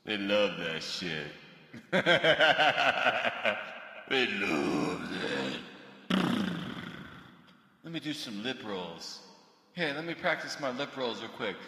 They love that shit. They love that. Let me do some lip rolls. Here, let me practice my lip rolls real quick.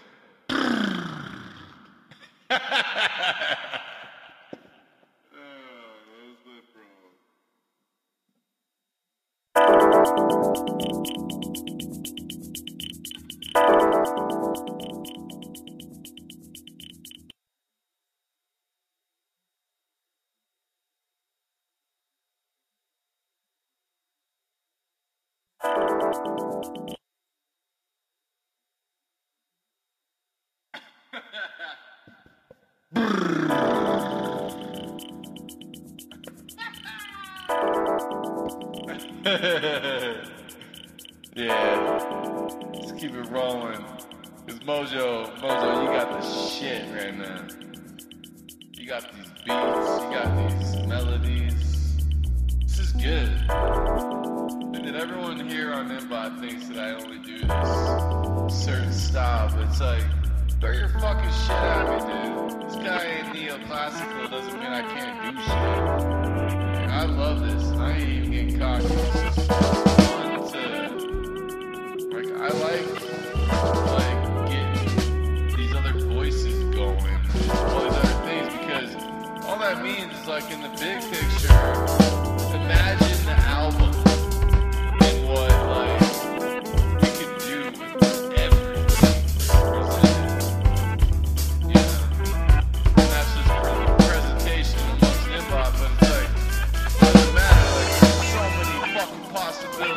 Yeah, let's keep it rolling. Cause Mojo, you got the shit right now. You got these beats, you got these melodies. This is good. And then everyone here on Inbot thinks that I only do this certain style, but it's like, throw your fucking shit at me, dude. This guy ain't neoclassical, doesn't mean I can't do shit. I love this. I ain't even getting cocky. It's just fun to, like, I like getting these other voices going, all these other things, because all that means is, like, in the big picture, imagine the album and what, like, we can do with everything presented. You know? And that's just a presentation amongst Inbot, but it's like, it doesn't matter, like, there's so many fucking possibilities.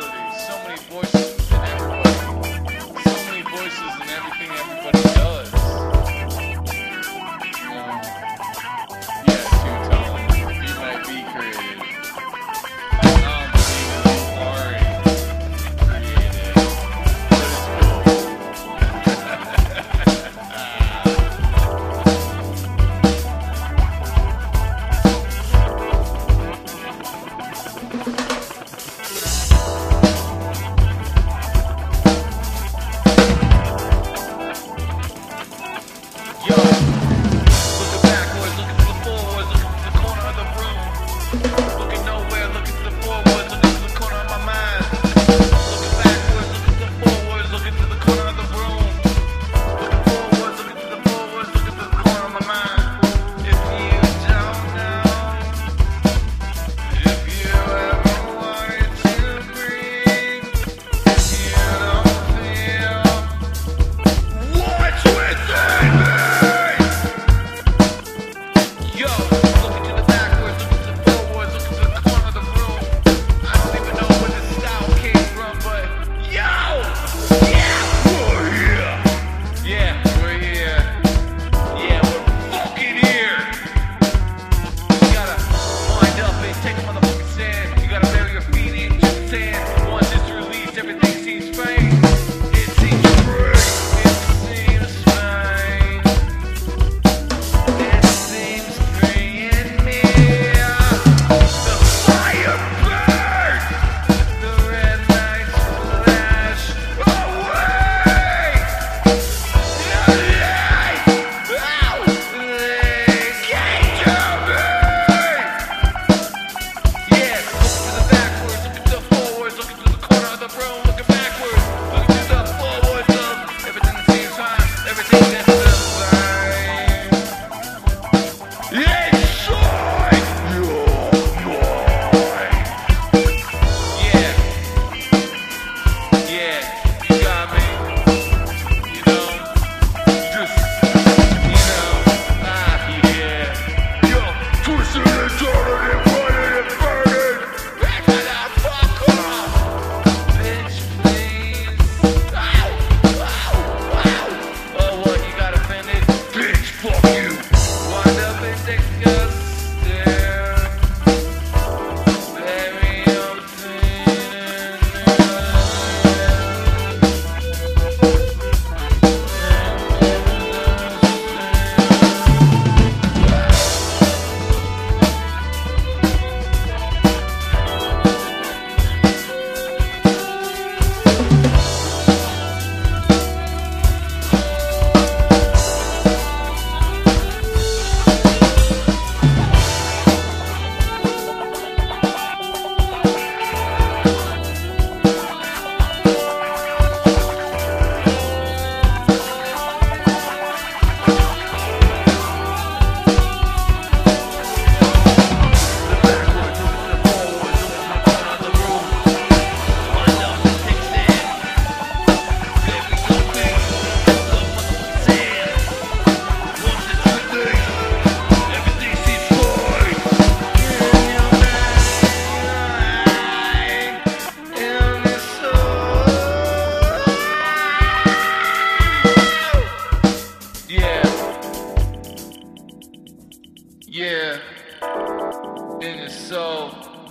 Yeah, in your soul.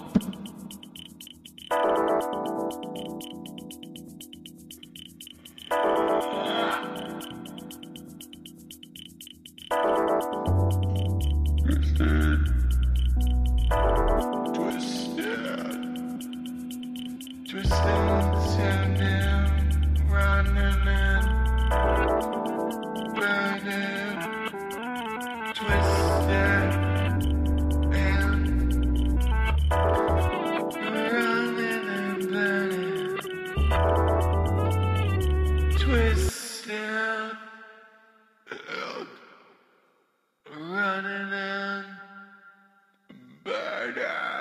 Twisting, turning, running and burning, twisting and running and burning, twisting and running and burning.